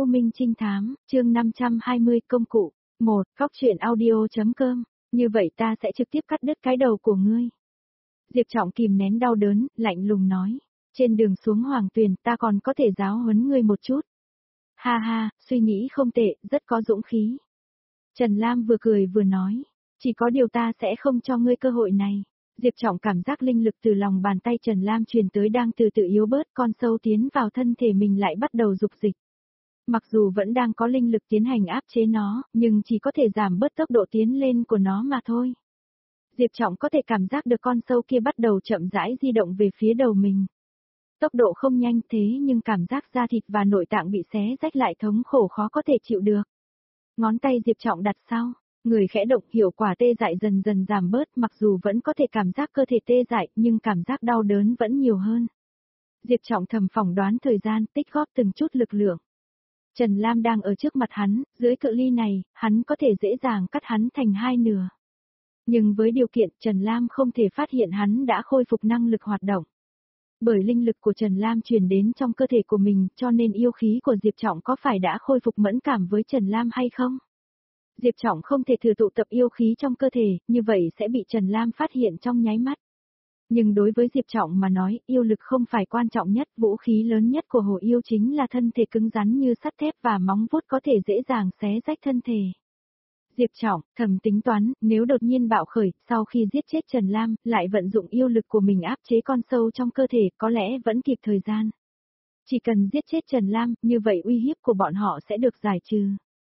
U Minh Trinh Thám, chương 520 công cụ. 1. Cóc truyện audio.com. Như vậy ta sẽ trực tiếp cắt đứt cái đầu của ngươi. Diệp Trọng kìm nén đau đớn, lạnh lùng nói. Trên đường xuống Hoàng Tuyền ta còn có thể giáo huấn ngươi một chút. Ha ha, suy nghĩ không tệ, rất có dũng khí. Trần Lam vừa cười vừa nói. Chỉ có điều ta sẽ không cho ngươi cơ hội này. Diệp Trọng cảm giác linh lực từ lòng bàn tay Trần Lam truyền tới đang từ từ yếu bớt, con sâu tiến vào thân thể mình lại bắt đầu dục dịch. Mặc dù vẫn đang có linh lực tiến hành áp chế nó, nhưng chỉ có thể giảm bớt tốc độ tiến lên của nó mà thôi. Diệp Trọng có thể cảm giác được con sâu kia bắt đầu chậm rãi di động về phía đầu mình. Tốc độ không nhanh thế nhưng cảm giác da thịt và nội tạng bị xé rách lại thống khổ khó có thể chịu được. Ngón tay Diệp Trọng đặt sau, người khẽ động, hiệu quả tê dại dần dần giảm bớt, mặc dù vẫn có thể cảm giác cơ thể tê dại nhưng cảm giác đau đớn vẫn nhiều hơn. Diệp Trọng thầm phỏng đoán thời gian, tích góp từng chút lực lượng. Trần Lam đang ở trước mặt hắn, dưới cự ly này, hắn có thể dễ dàng cắt hắn thành hai nửa. Nhưng với điều kiện Trần Lam không thể phát hiện hắn đã khôi phục năng lực hoạt động. Bởi linh lực của Trần Lam truyền đến trong cơ thể của mình cho nên yêu khí của Diệp Trọng có phải đã khôi phục mẫn cảm với Trần Lam hay không? Diệp Trọng không thể thử tụ tập yêu khí trong cơ thể, như vậy sẽ bị Trần Lam phát hiện trong nháy mắt. Nhưng đối với Diệp Trọng mà nói, yêu lực không phải quan trọng nhất, vũ khí lớn nhất của hồ yêu chính là thân thể cứng rắn như sắt thép và móng vuốt có thể dễ dàng xé rách thân thể. Diệp Trọng thầm tính toán, nếu đột nhiên bạo khởi, sau khi giết chết Trần Lam, lại vận dụng yêu lực của mình áp chế con sâu trong cơ thể, có lẽ vẫn kịp thời gian. Chỉ cần giết chết Trần Lam, như vậy uy hiếp của bọn họ sẽ được giải trừ.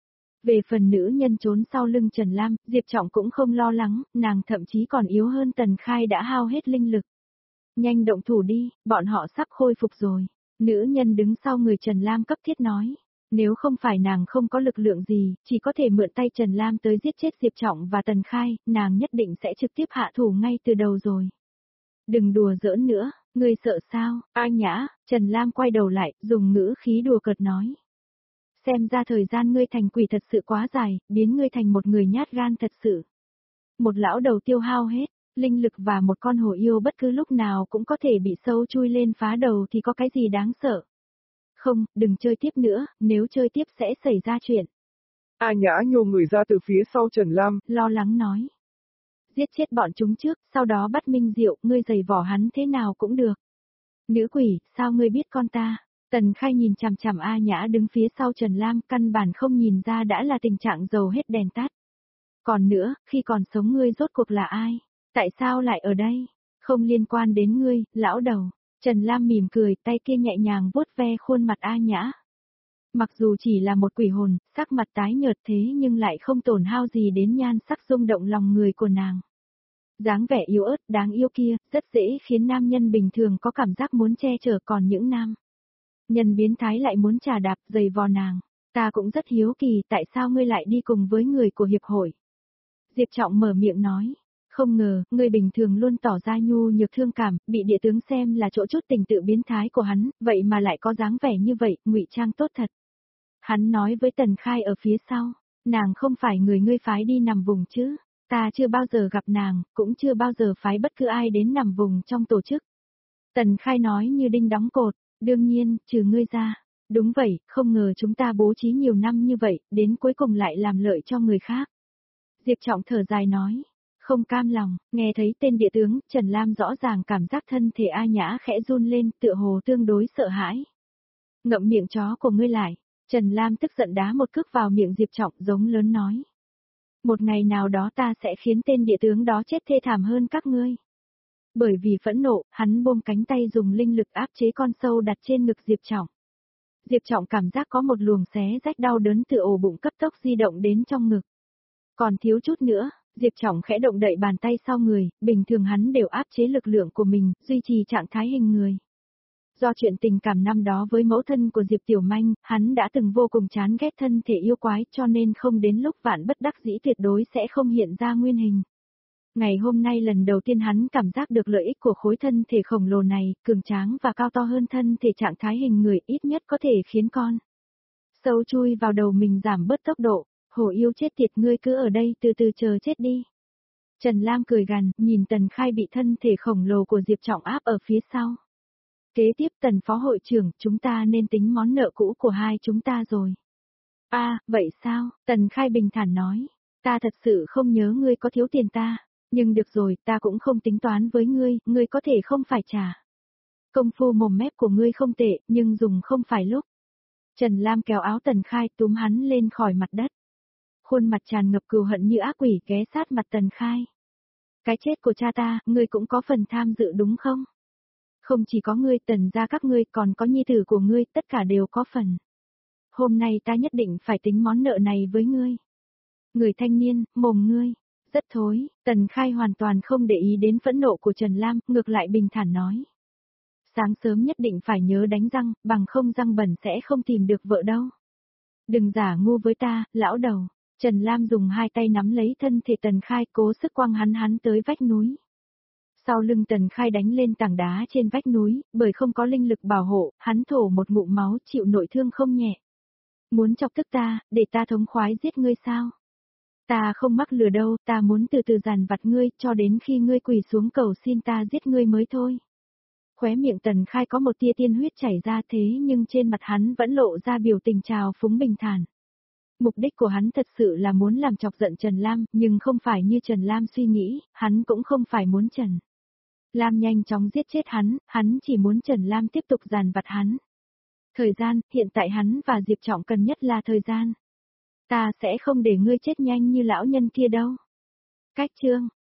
Về phần nữ nhân trốn sau lưng Trần Lam, Diệp Trọng cũng không lo lắng, nàng thậm chí còn yếu hơn Tần Khai đã hao hết linh lực. Nhanh động thủ đi, bọn họ sắp khôi phục rồi. Nữ nhân đứng sau người Trần Lam cấp thiết nói. Nếu không phải nàng không có lực lượng gì, chỉ có thể mượn tay Trần Lam tới giết chết Diệp Trọng và Tần Khai, nàng nhất định sẽ trực tiếp hạ thủ ngay từ đầu rồi. Đừng đùa giỡn nữa, ngươi sợ sao, A Nhã, Trần Lam quay đầu lại, dùng ngữ khí đùa cợt nói. Xem ra thời gian ngươi thành quỷ thật sự quá dài, biến ngươi thành một người nhát gan thật sự. Một lão đầu tiêu hao hết, linh lực và một con hổ yêu bất cứ lúc nào cũng có thể bị sâu chui lên phá đầu thì có cái gì đáng sợ. Không, đừng chơi tiếp nữa, nếu chơi tiếp sẽ xảy ra chuyện. A Nhã nhô người ra từ phía sau Trần Lam, lo lắng nói. Giết chết bọn chúng trước, sau đó bắt Minh Diệu, ngươi giày vỏ hắn thế nào cũng được. Nữ quỷ, sao ngươi biết con ta? Tần Khai nhìn chằm chằm A Nhã đứng phía sau Trần Lam, căn bản không nhìn ra đã là tình trạng dầu hết đèn tắt. Còn nữa, khi còn sống ngươi rốt cuộc là ai? Tại sao lại ở đây? Không liên quan đến ngươi, lão đầu. Trần Lam mỉm cười, tay kia nhẹ nhàng vuốt ve khuôn mặt A Nhã. Mặc dù chỉ là một quỷ hồn, sắc mặt tái nhợt thế nhưng lại không tổn hao gì đến nhan sắc rung động lòng người của nàng. Dáng vẻ yếu ớt đáng yêu kia, rất dễ khiến nam nhân bình thường có cảm giác muốn che chở, còn những nam nhân biến thái lại muốn trà đạp giày vò nàng. Ta cũng rất hiếu kỳ tại sao ngươi lại đi cùng với người của hiệp hội. Diệp Trọng mở miệng nói. Không ngờ, người bình thường luôn tỏ ra nhu nhược thương cảm, bị địa tướng xem là chỗ chút tình tự biến thái của hắn, vậy mà lại có dáng vẻ như vậy, ngụy trang tốt thật. Hắn nói với Tần Khai ở phía sau, nàng không phải người ngươi phái đi nằm vùng chứ, ta chưa bao giờ gặp nàng, cũng chưa bao giờ phái bất cứ ai đến nằm vùng trong tổ chức. Tần Khai nói như đinh đóng cột, đương nhiên, trừ ngươi ra. Đúng vậy, không ngờ chúng ta bố trí nhiều năm như vậy, đến cuối cùng lại làm lợi cho người khác. Diệp Trọng thở dài nói. Không cam lòng, nghe thấy tên địa tướng, Trần Lam rõ ràng cảm giác thân thể A Nhã khẽ run lên, tựa hồ tương đối sợ hãi. Ngậm miệng chó của ngươi lại, Trần Lam tức giận đá một cước vào miệng Diệp Trọng giống lớn nói. Một ngày nào đó ta sẽ khiến tên địa tướng đó chết thê thảm hơn các ngươi. Bởi vì phẫn nộ, hắn buông cánh tay dùng linh lực áp chế con sâu đặt trên ngực Diệp Trọng. Diệp Trọng cảm giác có một luồng xé rách đau đớn từ ổ bụng cấp tốc di động đến trong ngực. Còn thiếu chút nữa. Diệp Trọng khẽ động đậy bàn tay sau người, bình thường hắn đều áp chế lực lượng của mình, duy trì trạng thái hình người. Do chuyện tình cảm năm đó với mẫu thân của Diệp Tiểu Manh, hắn đã từng vô cùng chán ghét thân thể yêu quái cho nên không đến lúc vạn bất đắc dĩ tuyệt đối sẽ không hiện ra nguyên hình. Ngày hôm nay lần đầu tiên hắn cảm giác được lợi ích của khối thân thể khổng lồ này, cường tráng và cao to hơn thân thể trạng thái hình người ít nhất có thể khiến con sâu chui vào đầu mình giảm bớt tốc độ. Hổ yêu chết tiệt, ngươi cứ ở đây từ từ chờ chết đi. Trần Lam cười gằn, nhìn Tần Khai bị thân thể khổng lồ của Diệp Trọng áp ở phía sau. Kế tiếp Tần phó hội trưởng, chúng ta nên tính món nợ cũ của hai chúng ta rồi. Vậy sao? Tần Khai bình thản nói. Ta thật sự không nhớ ngươi có thiếu tiền ta. Nhưng được rồi, ta cũng không tính toán với ngươi có thể không phải trả. Công phu mồm mép của ngươi không tệ, nhưng dùng không phải lúc. Trần Lam kéo áo Tần Khai túm hắn lên khỏi mặt đất. Khuôn mặt tràn ngập cừu hận như ác quỷ ghé sát mặt Tần Khai. Cái chết của cha ta, ngươi cũng có phần tham dự đúng không? Không chỉ có ngươi, Tần gia các ngươi, còn có nhi tử của ngươi, tất cả đều có phần. Hôm nay ta nhất định phải tính món nợ này với ngươi. Người thanh niên, mồm ngươi, rất thối. Tần Khai hoàn toàn không để ý đến phẫn nộ của Trần Lam, ngược lại bình thản nói. Sáng sớm nhất định phải nhớ đánh răng, bằng không răng bẩn sẽ không tìm được vợ đâu. Đừng giả ngu với ta, lão đầu. Trần Lam dùng hai tay nắm lấy thân thể Tần Khai cố sức quăng hắn tới vách núi. Sau lưng Tần Khai đánh lên tảng đá trên vách núi, bởi không có linh lực bảo hộ, hắn thổ một ngụm máu chịu nội thương không nhẹ. Muốn chọc tức ta, để ta thống khoái giết ngươi sao? Ta không mắc lừa đâu, ta muốn từ từ dàn vặt ngươi, cho đến khi ngươi quỳ xuống cầu xin ta giết ngươi mới thôi. Khóe miệng Tần Khai có một tia tiên huyết chảy ra thế nhưng trên mặt hắn vẫn lộ ra biểu tình trào phúng bình thản. Mục đích của hắn thật sự là muốn làm chọc giận Trần Lam, nhưng không phải như Trần Lam suy nghĩ, hắn cũng không phải muốn Trần Lam nhanh chóng giết chết hắn chỉ muốn Trần Lam tiếp tục dàn vặt hắn. Thời gian, hiện tại hắn và Diệp Trọng cần nhất là thời gian. Ta sẽ không để ngươi chết nhanh như lão nhân kia đâu. Cách chương